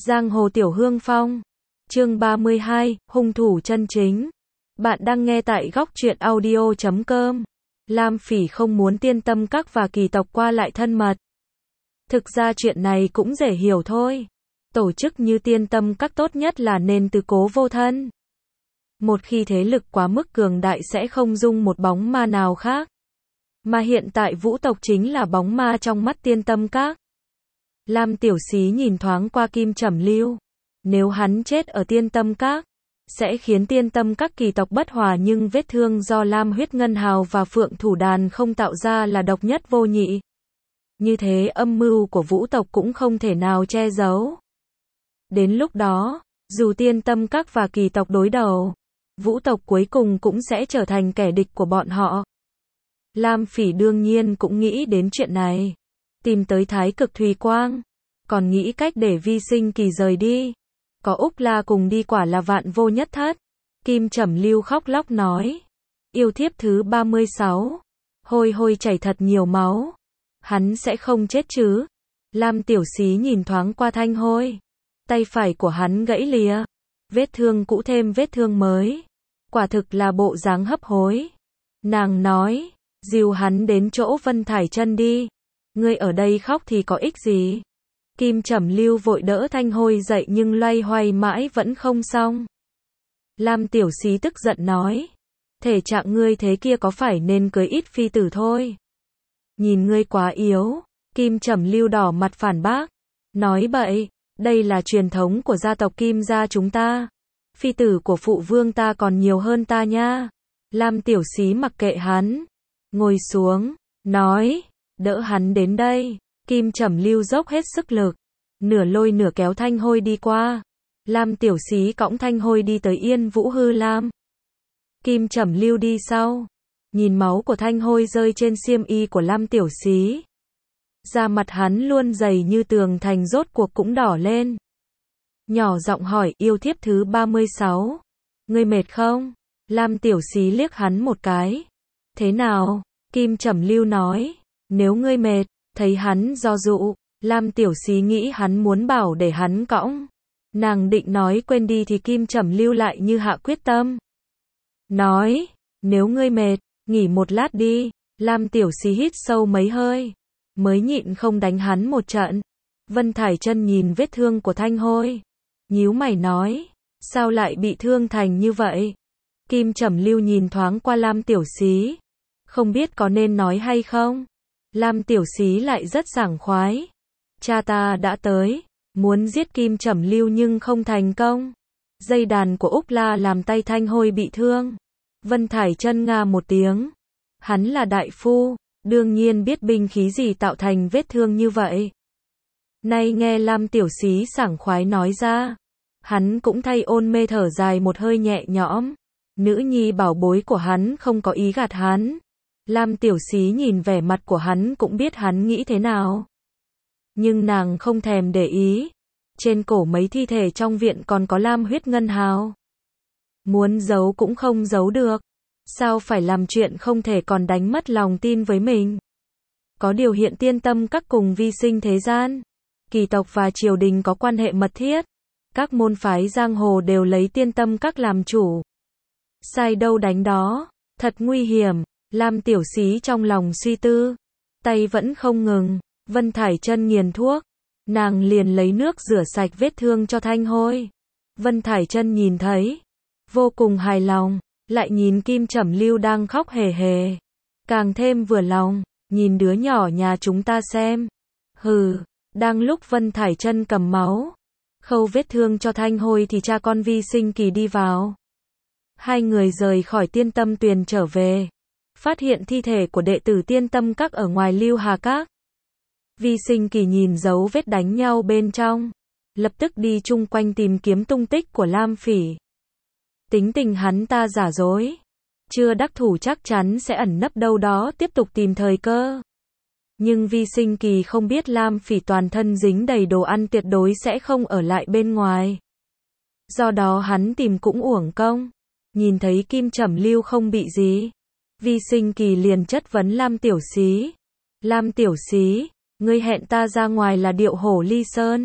Giang hồ tiểu hương phong. Chương 32, hung thủ chân chính. Bạn đang nghe tại góc truyện audio.com. Lam Phỉ không muốn Tiên Tâm Các và Kỳ tộc qua lại thân mật. Thực ra chuyện này cũng dễ hiểu thôi. Tổ chức như Tiên Tâm Các tốt nhất là nên tứ cố vô thân. Một khi thế lực quá mức cường đại sẽ không dung một bóng ma nào khác. Mà hiện tại Vũ tộc chính là bóng ma trong mắt Tiên Tâm Các. Lam Tiểu Xí nhìn thoáng qua Kim Trầm Lưu. Nếu hắn chết ở Tiên Tâm Các, sẽ khiến Tiên Tâm Các Kỳ tộc bất hòa, nhưng vết thương do Lam Huyết Ngân Hào và Phượng Thủ Đàn không tạo ra là độc nhất vô nhị. Như thế âm mưu của Vũ tộc cũng không thể nào che giấu. Đến lúc đó, dù Tiên Tâm Các và Kỳ tộc đối đầu, Vũ tộc cuối cùng cũng sẽ trở thành kẻ địch của bọn họ. Lam Phỉ đương nhiên cũng nghĩ đến chuyện này. Tìm tới Thái Cực Thùy Quang, còn nghĩ cách để Vi Sinh Kỳ rời đi. Có Úc La cùng đi quả là vạn vô nhất thất. Kim Trầm Lưu khóc lóc nói. Yêu thiếp thứ 36. Hôi hôi chảy thật nhiều máu. Hắn sẽ không chết chứ? Lam Tiểu Xí nhìn thoáng qua Thanh Hôi. Tay phải của hắn gãy lìa. Vết thương cũ thêm vết thương mới. Quả thực là bộ dáng hấp hối. Nàng nói, dìu hắn đến chỗ Vân Thải Chân đi. Ngươi ở đây khóc thì có ích gì? Kim Trầm Lưu vội đỡ Thanh Hôi dậy nhưng loay hoay mãi vẫn không xong. Lam Tiểu Xí tức giận nói. Thể trạng ngươi thế kia có phải nên cưới ít phi tử thôi. Nhìn ngươi quá yếu. Kim Trầm Lưu đỏ mặt phản bác. Nói bậy, đây là truyền thống của gia tộc Kim gia chúng ta. Phi tử của phụ vương ta còn nhiều hơn ta nha. Lam Tiểu Xí mặc kệ hắn. Ngồi xuống, nói. Đỡ hắn đến đây. Kim Trầm Lưu dốc hết sức lực. Nửa lôi nửa kéo Thanh Hôi đi qua. Lam Tiểu Xí cõng Thanh Hôi đi tới Yên Vũ Hư Lam. Kim Trầm Lưu đi sau. Nhìn máu của Thanh Hôi rơi trên xiêm y của Lam Tiểu Xí. Da mặt hắn luôn dày như tường thành rốt cuộc cũng đỏ lên. Nhỏ giọng hỏi, yêu thiếp thứ 36. Ngươi mệt không? Lam Tiểu Xí liếc hắn một cái. Thế nào? Kim Trầm Lưu nói. Nếu ngươi mệt. Thấy hắn do dự, Lam Tiểu Xí nghĩ hắn muốn bảo để hắn cõng. Nàng định nói quên đi thì Kim Trầm Lưu lại như hạ quyết tâm. Nói, nếu ngươi mệt, nghỉ một lát đi. Lam Tiểu Xí hít sâu mấy hơi, mới nhịn không đánh hắn một trận. Vân Thải Chân nhìn vết thương của Thanh Hôi, nhíu mày nói, sao lại bị thương thành như vậy? Kim Trầm Lưu nhìn thoáng qua Lam Tiểu Xí, không biết có nên nói hay không. Lam Tiểu Xí lại rất sảng khoái. Cha ta đã tới, muốn giết Kim Trầm Lưu nhưng không thành công. Dây đàn của Úc La làm tay Thanh Hôi bị thương. Vân Thải Chân nga một tiếng. Hắn là đại phu, đương nhiên biết binh khí gì tạo thành vết thương như vậy. Nay nghe Lam Tiểu Xí sảng khoái nói ra, hắn cũng thay ôn mê thở dài một hơi nhẹ nhõm. Nữ nhi bảo bối của hắn không có ý gạt hắn. Lam Tiểu Xí nhìn vẻ mặt của hắn cũng biết hắn nghĩ thế nào. Nhưng nàng không thèm để ý. Trên cổ mấy thi thể trong viện còn có Lam Huyết Ngân Hào. Muốn giấu cũng không giấu được. Sao phải làm chuyện không thể còn đánh mất lòng tin với mình. Có điều hiện Tiên Tâm Các cùng Vi Sinh thế gian. Kỳ tộc và triều đình có quan hệ mật thiết. Các môn phái giang hồ đều lấy Tiên Tâm Các làm chủ. Sai đâu đánh đó. Thật nguy hiểm. Lam Tiểu Xí trong lòng suy tư. Tay vẫn không ngừng. Vân Thải Chân nghiền thuốc. Nàng liền lấy nước rửa sạch vết thương cho Thanh Hôi. Vân Thải Chân nhìn thấy. Vô cùng hài lòng. Lại nhìn Kim Trầm Lưu đang khóc hề hề. Càng thêm vừa lòng. Nhìn đứa nhỏ nhà chúng ta xem. Hừ. Đang lúc Vân Thải Chân cầm máu, khâu vết thương cho Thanh Hôi thì cha con Vi Sinh Kỳ đi vào. Hai người rời khỏi Tiên Tâm Tuyền trở về. Phát hiện thi thể của đệ tử Tiên Tâm Các ở ngoài Lưu Hà Các. Vi Sinh Kỳ nhìn dấu vết đánh nhau bên trong. Lập tức đi chung quanh tìm kiếm tung tích của Lam Phỉ. Tính tình hắn ta giả dối. Chưa đắc thủ chắc chắn sẽ ẩn nấp đâu đó tiếp tục tìm thời cơ. Nhưng Vi Sinh Kỳ không biết Lam Phỉ toàn thân dính đầy đồ ăn tuyệt đối sẽ không ở lại bên ngoài. Do đó hắn tìm cũng uổng công. Nhìn thấy Kim Trầm Lưu không bị gì. Vi Sinh Kỳ liền chất vấn Lam Tiểu Xí. Lam Tiểu Xí, ngươi hẹn ta ra ngoài là Điệu Hổ Ly Sơn.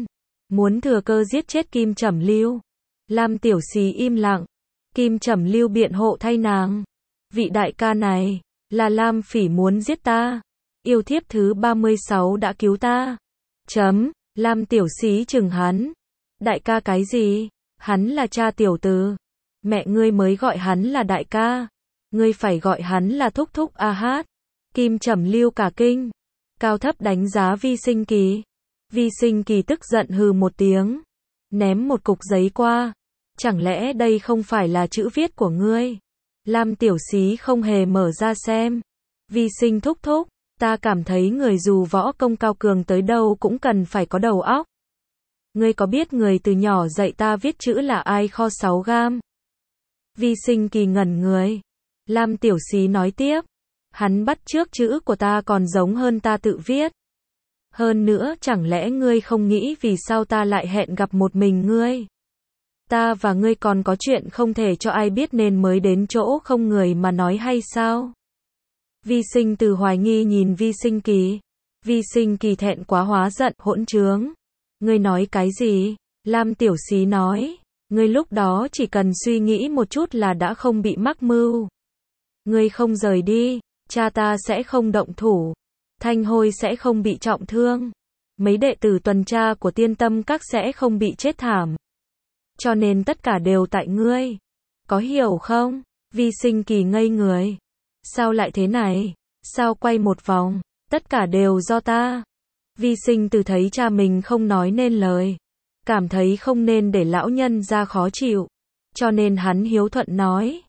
muốn thừa cơ giết chết Kim Trầm Lưu. Lam Tiểu Xí im lặng. Kim Trầm Lưu biện hộ thay nàng. Vị đại ca này, là Lam Phỉ muốn giết ta. Yêu thiếp thứ 36 đã cứu ta. Lam Tiểu Xí chừng hắn. Đại ca cái gì? Hắn là cha tiểu tử. Mẹ ngươi mới gọi hắn là đại ca. Ngươi phải gọi hắn là thúc thúc a hát. Kim Trầm Lưu cả kinh. Cao thấp đánh giá Vi Sinh Kỳ. Vi Sinh Kỳ tức giận hừ một tiếng. Ném một cục giấy qua. Chẳng lẽ đây không phải là chữ viết của ngươi? Lam Tiểu Xí không hề mở ra xem. Vi Sinh thúc thúc. Ta cảm thấy người dù võ công cao cường tới đâu cũng cần phải có đầu óc. Ngươi có biết người từ nhỏ dạy ta viết chữ là ai? Kho 6 gam. Vi Sinh Kỳ ngẩn người. Lam Tiểu Xí nói tiếp. Hắn bắt chước chữ của ta còn giống hơn ta tự viết. Hơn nữa chẳng lẽ ngươi không nghĩ vì sao ta lại hẹn gặp một mình ngươi? Ta và ngươi còn có chuyện không thể cho ai biết nên mới đến chỗ không người mà nói hay sao? Vi Sinh Từ hoài nghi nhìn Vi Sinh Kỳ. Vi Sinh Kỳ thẹn quá hóa giận, hỗn trướng. Ngươi nói cái gì? Lam Tiểu Xí nói. Ngươi lúc đó chỉ cần suy nghĩ một chút là đã không bị mắc mưu. Ngươi không rời đi, cha ta sẽ không động thủ. Thanh Hôi sẽ không bị trọng thương. Mấy đệ tử tuần tra của Tiên Tâm Các sẽ không bị chết thảm. Cho nên tất cả đều tại ngươi. Có hiểu không? Vi Sinh Kỳ ngây người. Sao lại thế này? Sao quay một vòng? Tất cả đều do ta. Vi Sinh Từ thấy cha mình không nói nên lời. Cảm thấy không nên để lão nhân ra khó chịu. Cho nên hắn hiếu thuận nói.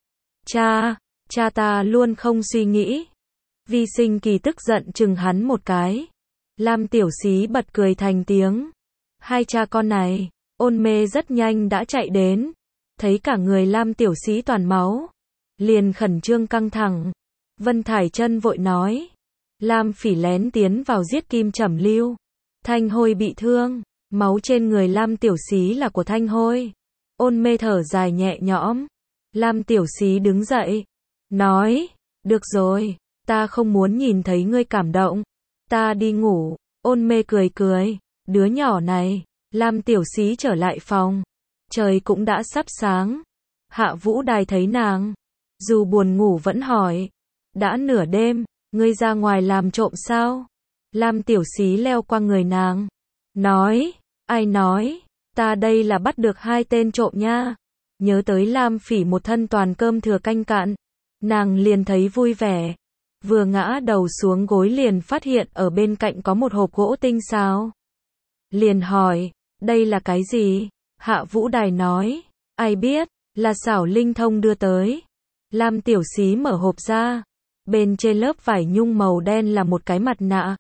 Cha ta luôn không suy nghĩ. Vi Sinh Kỳ tức giận chừng hắn một cái. Lam Tiểu Xí bật cười thành tiếng. Hai cha con này, Ôn Mê rất nhanh đã chạy đến. Thấy cả người Lam Tiểu Xí toàn máu. Liền khẩn trương căng thẳng. Vân Thải Chân vội nói. Lam Phỉ lén tiến vào giết Kim Trầm Lưu. Thanh Hôi bị thương. Máu trên người Lam Tiểu Xí là của Thanh Hôi. Ôn Mê thở dài nhẹ nhõm. Lam Tiểu Xí đứng dậy. Nói. Được rồi. Ta không muốn nhìn thấy ngươi cảm động. Ta đi ngủ. Ôn Mê cười cười. Đứa nhỏ này. Lam Tiểu Xí trở lại phòng. Trời cũng đã sắp sáng. Hạ Vũ Đài thấy nàng. Dù buồn ngủ vẫn hỏi. Đã nửa đêm, ngươi ra ngoài làm trộm sao? Lam Tiểu Xí leo qua người nàng. Nói. Ai nói? Ta đây là bắt được 2 tên trộm nha. Nhớ tới Lam Phỉ một thân toàn cơm thừa canh cạn. Nàng liền thấy vui vẻ. Vừa ngã đầu xuống gối liền phát hiện ở bên cạnh có một hộp gỗ tinh xảo. Liền hỏi, đây là cái gì? Hạ Vũ Đài nói, ai biết, là Xảo Linh Thông đưa tới. Lam Tiểu Xí mở hộp ra. Bên trên lớp vải nhung màu đen là một cái mặt nạ.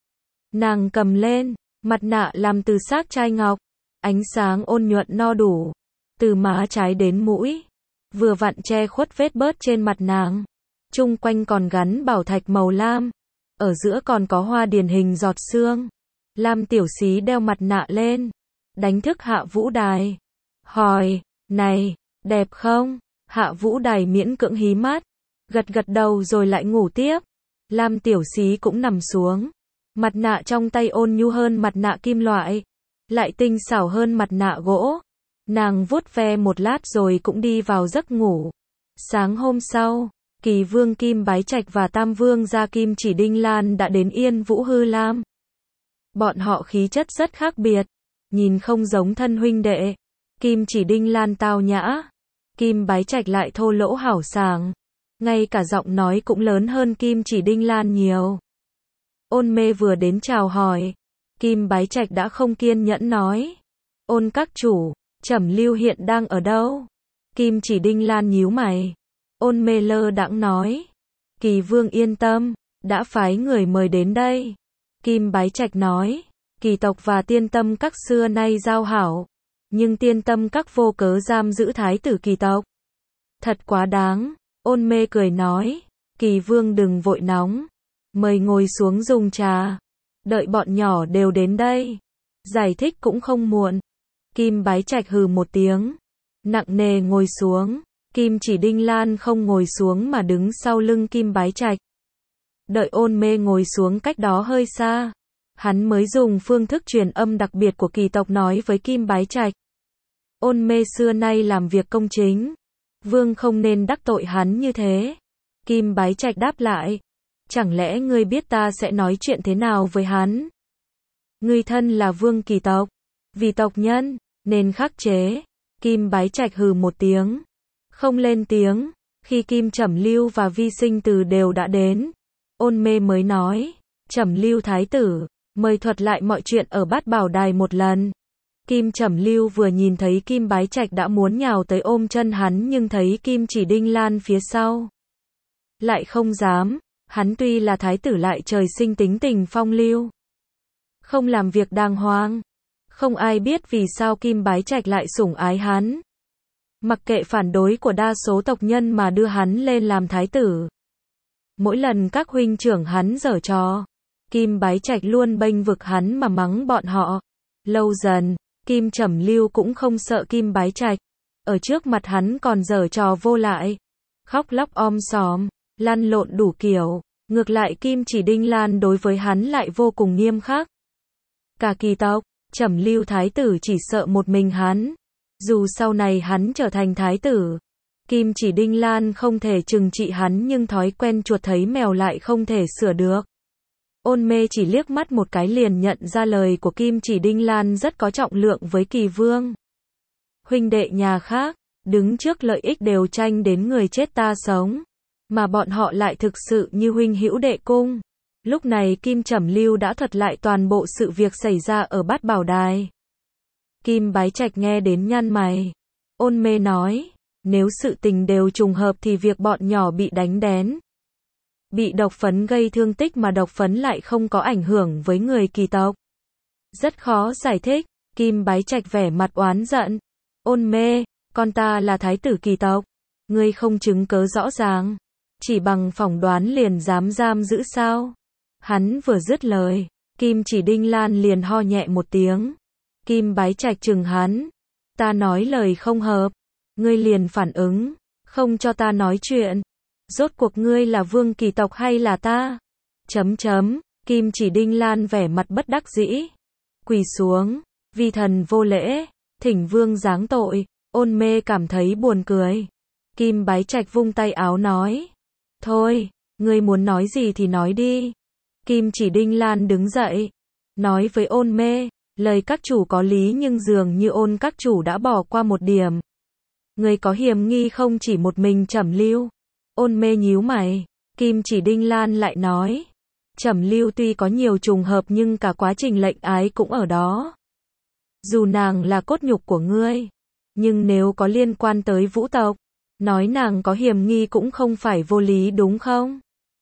Nàng cầm lên, mặt nạ làm từ xác chai ngọc. Ánh sáng ôn nhuận no đủ. Từ má trái đến mũi. Vừa vặn che khuất vết bớt trên mặt nàng. Chung quanh còn gắn bảo thạch màu lam. Ở giữa còn có hoa điển hình giọt sương. Lam Tiểu Xí đeo mặt nạ lên. Đánh thức Hạ Vũ Đài. Hỏi, này, đẹp không? Hạ Vũ Đài miễn cưỡng hí mắt. Gật gật đầu rồi lại ngủ tiếp. Lam Tiểu Xí cũng nằm xuống. Mặt nạ trong tay ôn nhu hơn mặt nạ kim loại. Lại tinh xảo hơn mặt nạ gỗ. Nàng vuốt ve một lát rồi cũng đi vào giấc ngủ. Sáng hôm sau, Kỳ Vương Kim Bái Trạch và Tam Vương gia Kim Chỉ Đinh Lan đã đến Yên Vũ Hư Lam. Bọn họ khí chất rất khác biệt, nhìn không giống thân huynh đệ. Kim Chỉ Đinh Lan tao nhã, Kim Bái Trạch lại thô lỗ hảo sảng. Ngay cả giọng nói cũng lớn hơn Kim Chỉ Đinh Lan nhiều. Ôn Mê vừa đến chào hỏi, Kim Bái Trạch đã không kiên nhẫn nói. Ôn các chủ, Trầm Lưu hiện đang ở đâu? Kim Chỉ Đinh Lan nhíu mày. Ôn Mê lơ đãng nói. Kỳ Vương yên tâm, đã phái người mời đến đây. Kim Bái Trạch nói. Kỳ tộc và Tiên Tâm Các xưa nay giao hảo. Nhưng Tiên Tâm Các vô cớ giam giữ thái tử Kỳ tộc. Thật quá đáng. Ôn Mê cười nói. Kỳ Vương đừng vội nóng. Mời ngồi xuống dùng trà. Đợi bọn nhỏ đều đến đây. Giải thích cũng không muộn. Kim Bái Trạch hừ một tiếng. Nặng nề ngồi xuống. Kim Chỉ Đinh Lan không ngồi xuống mà đứng sau lưng Kim Bái Trạch. Đợi Ôn Mê ngồi xuống cách đó hơi xa. Hắn mới dùng phương thức truyền âm đặc biệt của kỳ tộc nói với Kim Bái Trạch. Ôn Mê xưa nay làm việc công chính, vương không nên đắc tội hắn như thế. Kim Bái Trạch đáp lại, chẳng lẽ ngươi biết ta sẽ nói chuyện thế nào với hắn? Ngươi thân là vương kỳ tộc, vì tộc nhân, nên khắc chế. Kim Bái Trạch hừ một tiếng, không lên tiếng. Khi Kim Trầm Lưu và Vi Sinh Từ đều đã đến, Ôn Mê mới nói, Trầm Lưu thái tử, mời thuật lại mọi chuyện ở Bát Bảo Đài một lần. Kim Trầm Lưu vừa nhìn thấy Kim Bái Trạch đã muốn nhào tới ôm chân hắn, nhưng thấy Kim Chỉ Đinh Lan phía sau, lại không dám. Hắn tuy là thái tử lại trời sinh tính tình phong lưu, không làm việc đàng hoàng. Không ai biết vì sao Kim Bái Trạch lại sủng ái hắn, mặc kệ phản đối của đa số tộc nhân mà đưa hắn lên làm thái tử. Mỗi lần các huynh trưởng hắn giở trò, Kim Bái Trạch luôn bênh vực hắn mà mắng bọn họ. Lâu dần, Kim Trầm Lưu cũng không sợ Kim Bái Trạch, ở trước mặt hắn còn giở trò vô lại, khóc lóc om sòm, lăn lộn đủ kiểu. Ngược lại Kim Chỉ Đinh Lan đối với hắn lại vô cùng nghiêm khắc. Cả kỳ tộc, Trầm Lưu thái tử chỉ sợ một mình hắn. Dù sau này hắn trở thành thái tử, Kim Chỉ Đinh Lan không thể trừng trị hắn, nhưng thói quen chuột thấy mèo lại không thể sửa được. Ôn Mê chỉ liếc mắt một cái liền nhận ra lời của Kim Chỉ Đinh Lan rất có trọng lượng với Kỳ Vương. Huynh đệ nhà khác, đứng trước lợi ích đều tranh đến người chết ta sống, mà bọn họ lại thực sự như huynh hữu đệ cung. Lúc này Kim Trầm Lưu đã thuật lại toàn bộ sự việc xảy ra ở Bát Bảo Đài. Kim Bái Trạch nghe đến nhăn mày. Ôn Mê nói, nếu sự tình đều trùng hợp thì việc bọn nhỏ bị đánh đén, bị độc phấn gây thương tích mà độc phấn lại không có ảnh hưởng với người kỳ tộc, rất khó giải thích. Kim Bái Trạch vẻ mặt oán giận. Ôn Mê, con ta là thái tử kỳ tộc, ngươi không chứng cớ rõ ràng, chỉ bằng phỏng đoán liền dám giam giữ sao? Hắn vừa dứt lời, Kim Chỉ Đinh Lan liền ho nhẹ một tiếng. Kim Bái Trạch trừng hắn, ta nói lời không hợp, ngươi liền phản ứng, không cho ta nói chuyện. Rốt cuộc ngươi là vương kỳ tộc hay là ta? Kim Chỉ Đinh Lan vẻ mặt bất đắc dĩ, quỳ xuống, vi thần vô lễ, thỉnh vương giáng tội. Ôn Mê cảm thấy buồn cười. Kim Bái Trạch vung tay áo nói, thôi, ngươi muốn nói gì thì nói đi. Kim Chỉ Đinh Lan đứng dậy, nói với Ôn Mê, lời các chủ có lý nhưng dường như Ôn các chủ đã bỏ qua một điểm. Người có hiểm nghi không chỉ một mình Trầm Lưu. Ôn Mê nhíu mày. Kim Chỉ Đinh Lan lại nói, Trầm Lưu tuy có nhiều trùng hợp nhưng cả quá trình lệnh ái cũng ở đó. Dù nàng là cốt nhục của ngươi, nhưng nếu có liên quan tới Vũ tộc, nói nàng có hiểm nghi cũng không phải vô lý đúng không?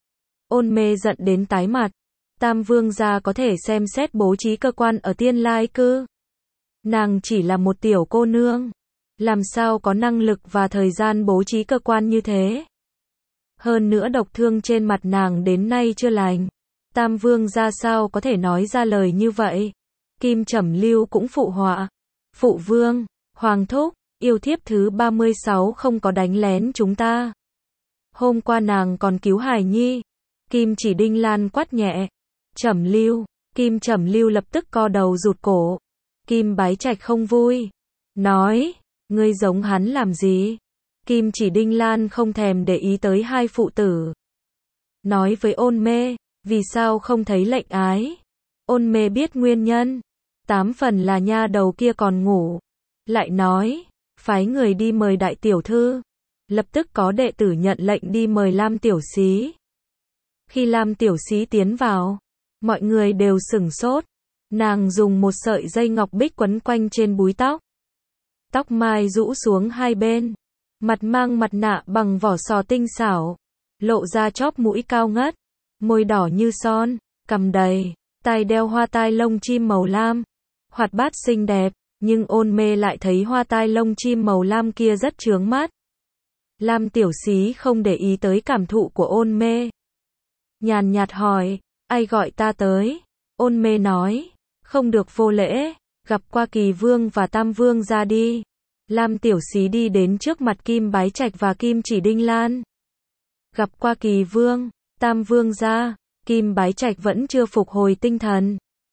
Ôn Mê giận đến tái mặt. Tam vương gia có thể xem xét bố trí cơ quan ở Tiên Lai cư. Nàng chỉ là một tiểu cô nương, làm sao có năng lực và thời gian bố trí cơ quan như thế? Hơn nữa độc thương trên mặt nàng đến nay chưa lành. Tam vương gia sao có thể nói ra lời như vậy? Kim Trầm Lưu cũng phụ họa. Phụ vương, hoàng thúc, yêu thiếp thứ 36 không có đánh lén chúng ta. Hôm qua nàng còn cứu Hải Nhi. Kim Chỉ Đinh Lan quát nhẹ. Trầm Lưu. Kim Trầm Lưu lập tức co đầu rụt cổ. Kim Bái Trạch không vui, nói, ngươi giống hắn làm gì? Kim Chỉ Đinh Lan không thèm để ý tới hai phụ tử, nói với Ôn Mê, vì sao không thấy lệnh ái? Ôn Mê biết nguyên nhân, 8 phần là nha đầu kia còn ngủ. Lại nói, phái người đi mời đại tiểu thư. Lập tức có đệ tử nhận lệnh đi mời Lam tiểu xí. Khi Lam tiểu xí tiến vào, mọi người đều sửng sốt. Nàng dùng một sợi dây ngọc bích quấn quanh trên búi tóc. Tóc mai rũ xuống hai bên. Mặt mang mặt nạ bằng vỏ sò tinh xảo. Lộ ra chóp mũi cao ngất. Môi đỏ như son, cằm đầy. Tai đeo hoa tai lông chim màu lam. Hoạt bát xinh đẹp. Nhưng Ôn Mê lại thấy hoa tai lông chim màu lam kia rất chướng mắt. Lam tiểu xí không để ý tới cảm thụ của Ôn Mê. Nhàn nhạt hỏi, ai gọi ta tới? Ôn Mê nói, không được vô lễ, gặp qua Kỳ Vương và Tam Vương ra đi. Lam tiểu xí đi đến trước mặt Kim Bái Trạch và Kim Chỉ Đinh Lan. Gặp qua Kỳ Vương, Tam Vương ra. Kim Bái Trạch vẫn chưa phục hồi tinh thần.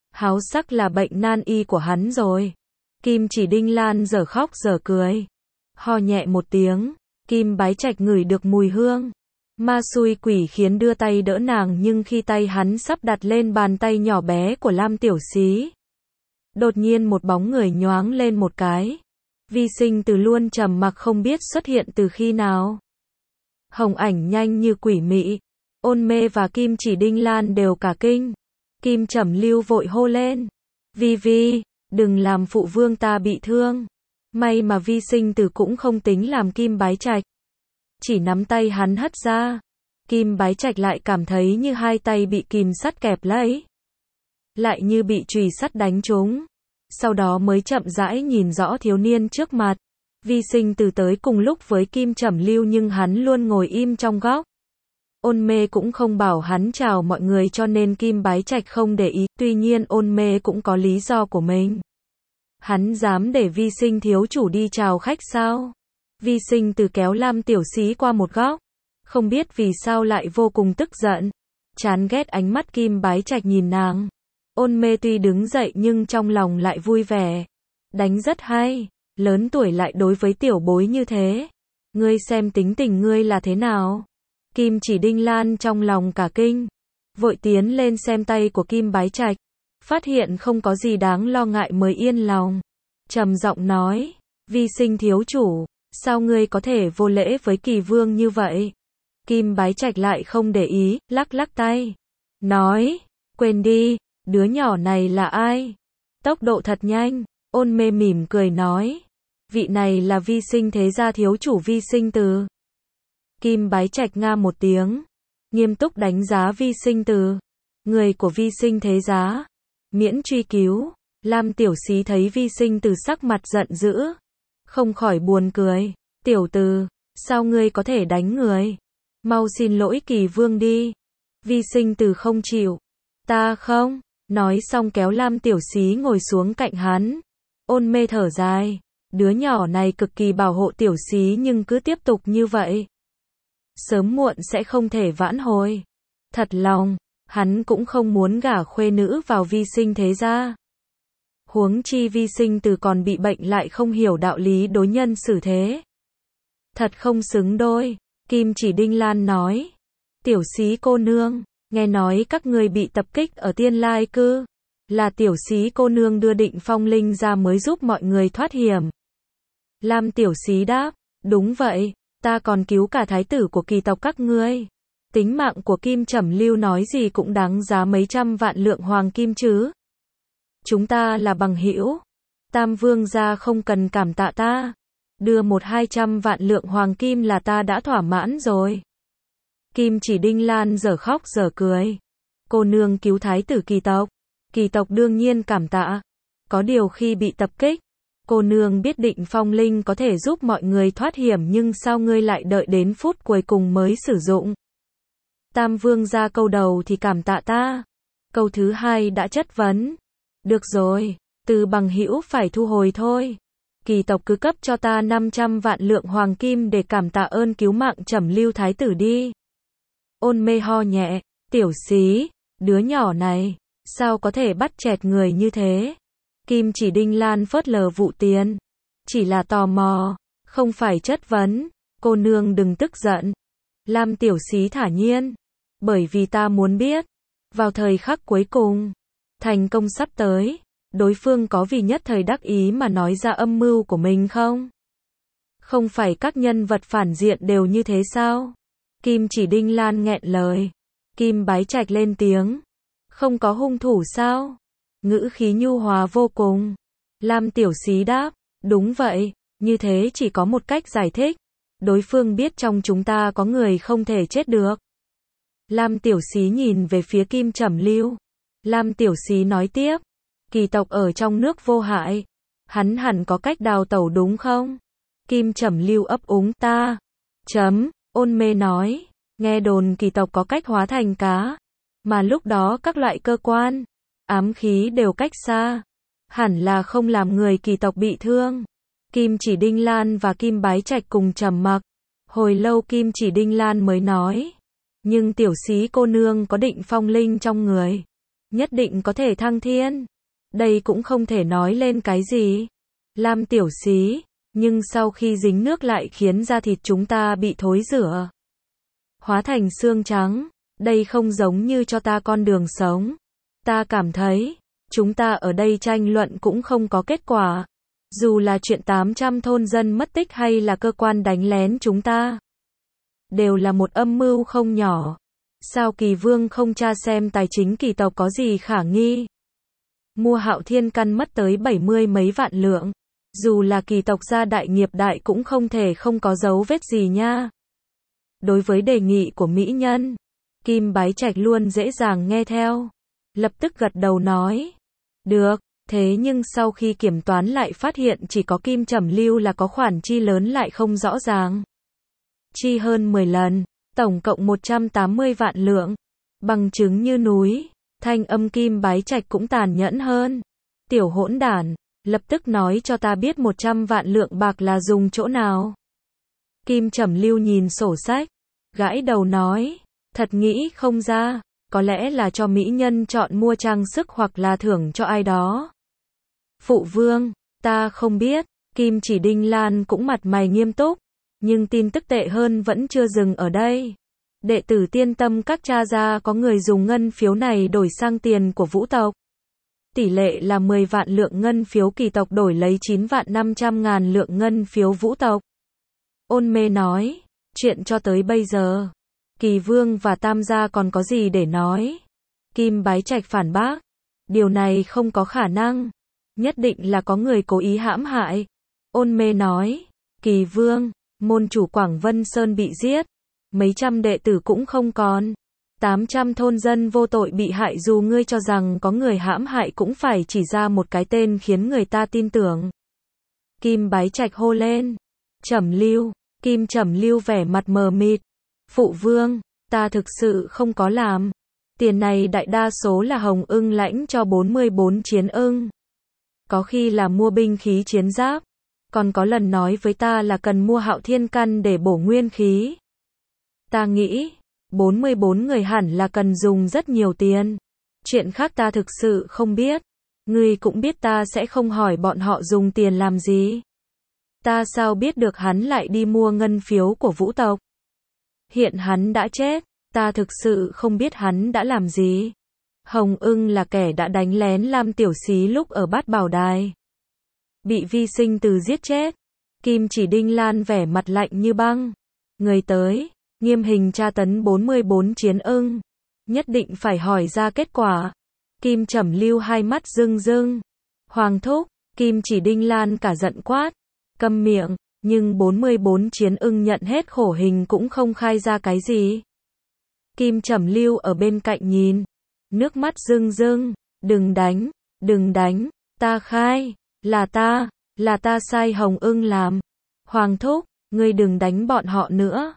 Háo sắc là bệnh nan y của hắn rồi. Kim Chỉ Đinh Lan dở khóc dở cười. Ho nhẹ một tiếng, Kim Bái Trạch ngửi được mùi hương. Ma xui quỷ khiến đưa tay đỡ nàng, nhưng khi tay hắn sắp đặt lên bàn tay nhỏ bé của Lam Tiểu Xí, đột nhiên một bóng người nhoáng lên một cái. Vi Sinh Từ luôn trầm mặc không biết xuất hiện từ khi nào. Hồng Ảnh nhanh như quỷ mị. Ôn Mê và Kim Chỉ Đinh Lan đều cả kinh. Kim Trầm Lưu vội hô lên. Vi Vi, đừng làm phụ vương ta bị thương. May mà Vi Sinh Từ cũng không tính làm Kim Bái Trạch. Chỉ nắm tay hắn hất ra. Kim Bái Trạch lại cảm thấy như hai tay bị kìm sắt kẹp lấy. Lại như bị chùy sắt đánh trúng. Sau đó mới chậm rãi nhìn rõ thiếu niên trước mặt. Vi Sinh Từ tới cùng lúc với Kim Trầm Lưu nhưng hắn luôn ngồi im trong góc. Ôn Mê cũng không bảo hắn chào mọi người cho nên Kim Bái Trạch không để ý, tuy nhiên Ôn Mê cũng có lý do của mình. Hắn dám để Vi Sinh thiếu chủ đi chào khách sao? Vi Sinh Từ kéo Lam Tiểu Xí qua một góc. Không biết vì sao lại vô cùng tức giận. Chán ghét ánh mắt Kim Bái Trạch nhìn nàng. Ôn Mê tuy đứng dậy nhưng trong lòng lại vui vẻ. Đánh rất hay, lớn tuổi lại đối với tiểu bối như thế. Ngươi xem tính tình ngươi là thế nào? Kim Chỉ Đinh Lan trong lòng cả kinh. Vội tiến lên xem tay của Kim Bái Trạch. Phát hiện không có gì đáng lo ngại mới yên lòng. Trầm giọng nói, Vi Sinh thiếu chủ, sao ngươi có thể vô lễ với Kỳ Vương như vậy? Kim Bái Trạch lại không để ý, lắc lắc tay. Nói, quên đi, đứa nhỏ này là ai? Tốc độ thật nhanh. Ôn Mê mỉm cười nói, vị này là Vi Sinh thế gia thiếu chủ Vi Sinh Từ. Kim Bái Trạch nga một tiếng, nghiêm túc đánh giá Vi Sinh Từ. Người của Vi Sinh thế gia, miễn truy cứu. Lam Tiểu Xí thấy Vi Sinh Từ sắc mặt giận dữ, không khỏi buồn cười. Tiểu Từ, sao ngươi có thể đánh người? Mau xin lỗi Kỳ Vương đi. Vi Sinh Từ không chịu. Ta không. Nói xong kéo Lam Tiểu Xí ngồi xuống cạnh hắn. Ôn Mê thở dài. Đứa nhỏ này cực kỳ bảo hộ Tiểu Xí nhưng cứ tiếp tục như vậy, sớm muộn sẽ không thể vãn hồi. Thật lòng, hắn cũng không muốn gả khuê nữ vào Vi Sinh thế gia. Huống chi Vi Sinh Từ còn bị bệnh lại không hiểu đạo lý đối nhân xử thế. Thật không xứng đôi. Kim Chỉ Đinh Lan nói. Tiểu Xí cô nương, nghe nói các ngươi bị tập kích ở Tiên Lai Cư. Là Tiểu Xí cô nương đưa Định Phong Linh ra mới giúp mọi người thoát hiểm. Lam Tiểu Xí đáp, đúng vậy, ta còn cứu cả thái tử của Kỳ tộc các ngươi. Tính mạng của Kim Trầm Lưu nói gì cũng đáng giá mấy trăm vạn lượng hoàng kim chứ. Chúng ta là bằng hữu. Tam Vương gia không cần cảm tạ ta. Đưa 100-200 vạn lượng hoàng kim là ta đã thỏa mãn rồi. Kim Chỉ Đinh Lan dở khóc dở cười. Cô nương cứu thái tử Kỳ tộc đương nhiên cảm tạ. Có điều khi bị tập kích, cô nương biết Định Phong Linh có thể giúp mọi người thoát hiểm nhưng sao ngươi lại đợi đến phút cuối cùng mới sử dụng? Tam Vương gia câu đầu thì cảm tạ ta. Câu thứ hai đã chất vấn. Được rồi, từ bằng hữu phải thu hồi thôi. Kỳ tộc cứ cấp cho ta 500 vạn lượng hoàng kim để cảm tạ ơn cứu mạng Trầm Lưu thái tử đi. Ôn Mê ho nhẹ, Tiểu Xí, đứa nhỏ này, sao có thể bắt chẹt người như thế? Kim Chỉ Đinh Lan phớt lờ vụ tiền. Chỉ là tò mò, không phải chất vấn. Cô nương đừng tức giận. Lam Tiểu Xí thả nhiên. Bởi vì ta muốn biết, vào thời khắc cuối cùng, thành công sắp tới, đối phương có vì nhất thời đắc ý mà nói ra âm mưu của mình không? Không phải các nhân vật phản diện đều như thế sao? Kim Chỉ Đinh Lan nghẹn lời. Kim Bái Trạch lên tiếng. Không có hung thủ sao? Ngữ khí nhu hòa vô cùng. Lam Tiểu Xí đáp. Đúng vậy, như thế chỉ có một cách giải thích. Đối phương biết trong chúng ta có người không thể chết được. Lam Tiểu Xí nhìn về phía Kim Trầm Lưu. Lam Tiểu Xí nói tiếp. Kỳ tộc ở trong nước vô hại. Hắn hẳn có cách đào tẩu đúng không? Kim Trầm Lưu ấp úng ta. Ôn Mê nói. Nghe đồn kỳ tộc có cách hóa thành cá. Mà lúc đó các loại cơ quan, ám khí đều cách xa. Hẳn là không làm người kỳ tộc bị thương. Kim Chỉ Đinh Lan và Kim Bái Trạch cùng trầm mặc. Hồi lâu Kim Chỉ Đinh Lan mới nói. Nhưng Tiểu Xí cô nương có Định Phong Linh trong người. nhất định có thể thăng thiên. Đây cũng không thể nói lên cái gì. Lam tiểu xí, nhưng sau khi dính nước lại khiến da thịt chúng ta bị thối rữa, hóa thành xương trắng. Đây không giống như cho ta con đường sống. Ta cảm thấy, chúng ta ở đây tranh luận cũng không có kết quả. Dù là chuyện 800 thôn dân mất tích hay là cơ quan đánh lén chúng ta, đều là một âm mưu không nhỏ. Sao Kỳ Vương không tra xem tài chính kỳ tộc có gì khả nghi? Mua Hạo Thiên Căn mất tới 70 mấy vạn lượng. Dù là kỳ tộc gia đại nghiệp đại cũng không thể không có dấu vết gì nha. Đối với đề nghị của mỹ nhân, Kim Bái Trạch luôn dễ dàng nghe theo. Lập tức gật đầu nói. Được, thế nhưng sau khi kiểm toán lại phát hiện chỉ có Kim Trầm Lưu là có khoản chi lớn lại không rõ ràng. Chi hơn 10 lần, tổng cộng 180 vạn lượng. Bằng chứng như núi, thanh âm Kim Bái Trạch cũng tàn nhẫn hơn. Tiểu hỗn đản, lập tức nói cho ta biết 100 vạn lượng bạc là dùng chỗ nào. Kim Trầm Lưu nhìn sổ sách, gãi đầu nói, thật nghĩ không ra, có lẽ là cho mỹ nhân chọn mua trang sức hoặc là thưởng cho ai đó. Phụ vương, ta không biết. Kim Chỉ Đinh Lan cũng mặt mày nghiêm túc, nhưng tin tức tệ hơn vẫn chưa dừng ở đây. Đệ tử Tiên Tâm các cha gia có người dùng ngân phiếu này đổi sang tiền của vũ tộc. Tỷ lệ là 10 vạn lượng ngân phiếu kỳ tộc đổi lấy 9 vạn 500 ngàn lượng ngân phiếu vũ tộc. Ôn Mê nói, chuyện cho tới bây giờ, Kỳ Vương và Tam gia còn có gì để nói? Kim Bái Trạch phản bác, điều này không có khả năng, nhất định là có người cố ý hãm hại. Ôn Mê nói, Kỳ Vương, môn chủ Quảng Vân Sơn bị giết, mấy trăm đệ tử cũng không còn, 800 thôn dân vô tội bị hại, dù ngươi cho rằng có người hãm hại cũng phải chỉ ra một cái tên khiến người ta tin tưởng. Kim Bái Trạch hô lên, Trầm Lưu. Kim Trầm Lưu vẻ mặt mờ mịt, phụ vương, ta thực sự không có làm. Tiền này đại đa số là Hồng Ưng lãnh cho 44 chiến ưng. Có khi là mua binh khí chiến giáp, còn có lần nói với ta là cần mua Hạo Thiên Căn để bổ nguyên khí. Ta nghĩ, 44 người hẳn là cần dùng rất nhiều tiền. Chuyện khác ta thực sự không biết. Ngươi cũng biết ta sẽ không hỏi bọn họ dùng tiền làm gì. Ta sao biết được hắn lại đi mua ngân phiếu của vũ tộc? Hiện hắn đã chết, ta thực sự không biết hắn đã làm gì. Hồng Ưng là kẻ đã đánh lén Lam Tiểu Xí lúc ở Bát Bảo Đài, bị Vi Sinh Từ giết chết. Kim Chỉ Đinh Lan vẻ mặt lạnh như băng. Người tới, nghiêm hình tra tấn 44 chiến ưng. Nhất định phải hỏi ra kết quả. Kim Trầm Lưu hai mắt rưng rưng. Hoàng thúc, Kim Chỉ Đinh Lan cả giận quát. Câm miệng, nhưng 44 chiến ưng nhận hết khổ hình cũng không khai ra cái gì. Kim Trầm Lưu ở bên cạnh nhìn, nước mắt rưng rưng, đừng đánh, ta khai, là ta sai Hồng Ưng làm. Hoàng thúc, ngươi đừng đánh bọn họ nữa.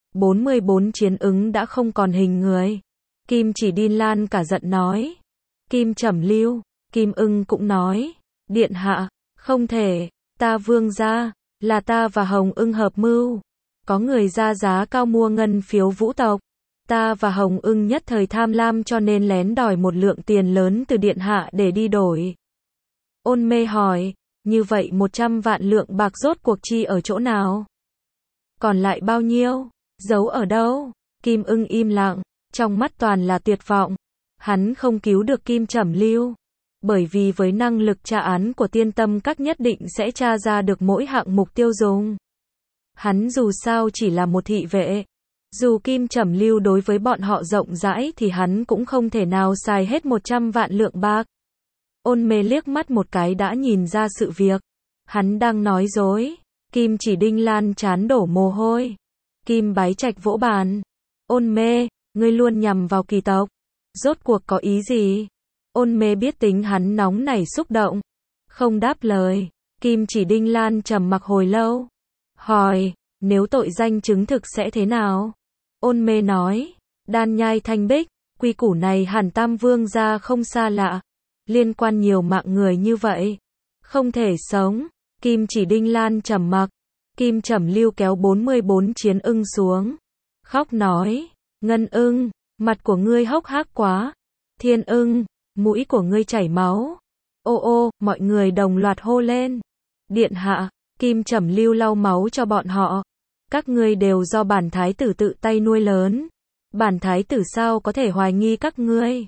44 chiến ưng đã không còn hình người. Kim Chỉ Đinh Lan cả giận nói. Kim Trầm Lưu, Kim Ưng cũng nói, điện hạ, không thể. Ta vương gia, là ta và Hồng Ưng hợp mưu. Có người ra giá cao mua ngân phiếu vũ tộc. Ta và Hồng Ưng nhất thời tham lam cho nên lén đòi một lượng tiền lớn từ điện hạ để đi đổi. Ôn Mê hỏi, như vậy 100 vạn lượng bạc rốt cuộc chi ở chỗ nào? Còn lại bao nhiêu? Giấu ở đâu? Kim Ưng im lặng, trong mắt toàn là tuyệt vọng. Hắn không cứu được Kim Trầm Lưu. Bởi vì với năng lực tra án của Tiên Tâm các nhất định sẽ tra ra được mỗi hạng mục tiêu dùng. Hắn dù sao chỉ là một thị vệ. Dù Kim Trầm Lưu đối với bọn họ rộng rãi thì hắn cũng không thể nào xài hết 100 vạn lượng bạc. Ôn Mê liếc mắt một cái đã nhìn ra sự việc. Hắn đang nói dối. Kim Chỉ Đinh Lan chán đổ mồ hôi. Kim Bái Trạch vỗ bàn. Ôn Mê, ngươi luôn nhằm vào kỳ tộc. Rốt cuộc có ý gì? Ôn Mê biết tính hắn nóng nảy xúc động, không đáp lời. Kim Chỉ Đinh Lan trầm mặc hồi lâu, hỏi, nếu tội danh chứng thực sẽ thế nào? Ôn Mê nói, đan nhai thanh bích, quy củ này hẳn Tam Vương gia không xa lạ, liên quan nhiều mạng người như vậy, không thể sống. Kim Chỉ Đinh Lan trầm mặc. Kim Trầm Lưu kéo 44 chiến ưng xuống, khóc nói, Ngân Ưng, mặt của ngươi hốc hác quá. Thiên Ưng, Mũi của ngươi chảy máu. Ô ô, mọi người đồng loạt hô lên. Điện hạ, Kim Trầm Lưu lau máu cho bọn họ. Các ngươi đều do bản thái tử tự tay nuôi lớn. Bản thái tử sao có thể hoài nghi các ngươi?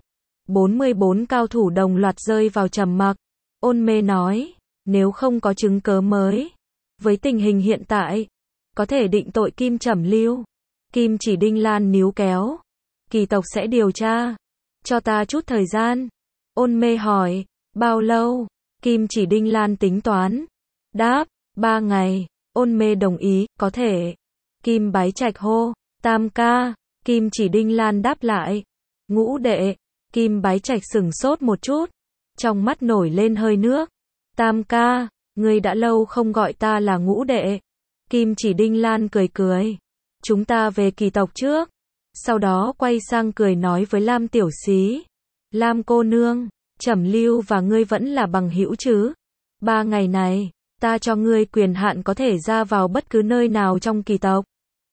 44 cao thủ đồng loạt rơi vào trầm mặc. Ôn Mê nói, nếu không có chứng cớ mới, với tình hình hiện tại, có thể định tội Kim Trầm Lưu. Kim Chỉ Đinh Lan níu kéo. Kỳ tộc sẽ điều tra. Cho ta chút thời gian. Ôn Mê hỏi, bao lâu? Kim Chỉ Đinh Lan tính toán. Đáp, 3 ngày. Ôn Mê đồng ý, có thể. Kim Bái Trạch hô, Tam ca. Kim Chỉ Đinh Lan đáp lại, Ngũ đệ. Kim Bái Trạch sửng sốt một chút, trong mắt nổi lên hơi nước. Tam ca, ngươi đã lâu không gọi ta là Ngũ đệ. Kim Chỉ Đinh Lan cười cười, chúng ta về Kỳ tộc trước. Sau đó quay sang cười nói với Lam tiểu xí, Lam cô nương, Trầm Lưu và ngươi vẫn là bằng hữu chứ? 3 ngày này, ta cho ngươi quyền hạn có thể ra vào bất cứ nơi nào trong Kỳ tộc.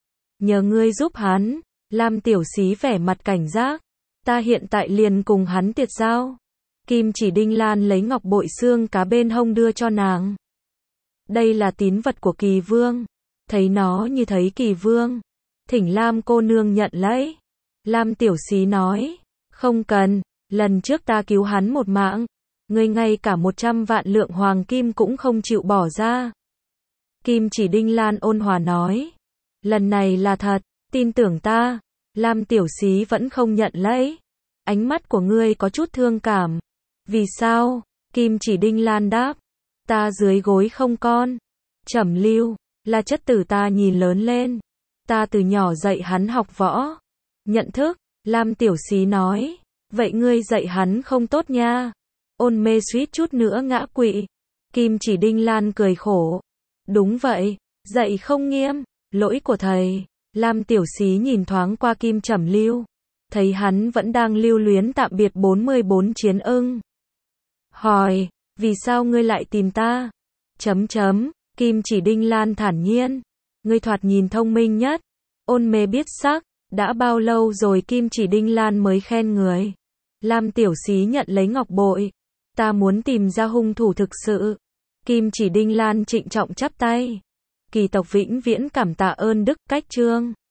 Nhờ ngươi giúp hắn. Lam tiểu xí vẻ mặt cảnh giác. Ta hiện tại liền cùng hắn tiệt giao. Kim Chỉ Đinh Lan lấy ngọc bội xương cá bên hông đưa cho nàng. Đây là tín vật của Kỳ Vương. Thấy nó như thấy Kỳ Vương. Thỉnh Lam cô nương nhận lấy. Lam tiểu xí nói, không cần, lần trước ta cứu hắn một mạng. Ngươi ngay cả 100 vạn lượng hoàng kim cũng không chịu bỏ ra. Kim Chỉ Đinh Lan ôn hòa nói, lần này là thật. Tin tưởng ta. Lam tiểu xí vẫn không nhận lấy. Ánh mắt của ngươi có chút thương cảm. Vì sao? Kim Chỉ Đinh Lan đáp. Ta dưới gối không con. Trầm Lưu là chất tử ta nhìn lớn lên. Ta từ nhỏ dạy hắn học võ. Nhận thức. Lam tiểu xí nói. Vậy ngươi dạy hắn không tốt nha. Ôn Mê suýt chút nữa ngã quỵ. Kim Chỉ Đinh Lan cười khổ. Đúng vậy. Dạy không nghiêm. Lỗi của thầy. Lam tiểu xí nhìn thoáng qua Kim Trầm Lưu, thấy hắn vẫn đang lưu luyến tạm biệt 44 chiến ưng. Hỏi, vì sao ngươi lại tìm ta? Kim Chỉ Đinh Lan thản nhiên, ngươi thoạt nhìn thông minh nhất. Ôn Mê biết sắc, đã bao lâu rồi Kim Chỉ Đinh Lan mới khen người. Lam tiểu xí nhận lấy ngọc bội. Ta muốn tìm ra hung thủ thực sự. Kim Chỉ Đinh Lan trịnh trọng chắp tay. Kỳ tộc vĩnh viễn cảm tạ ơn đức cách trương.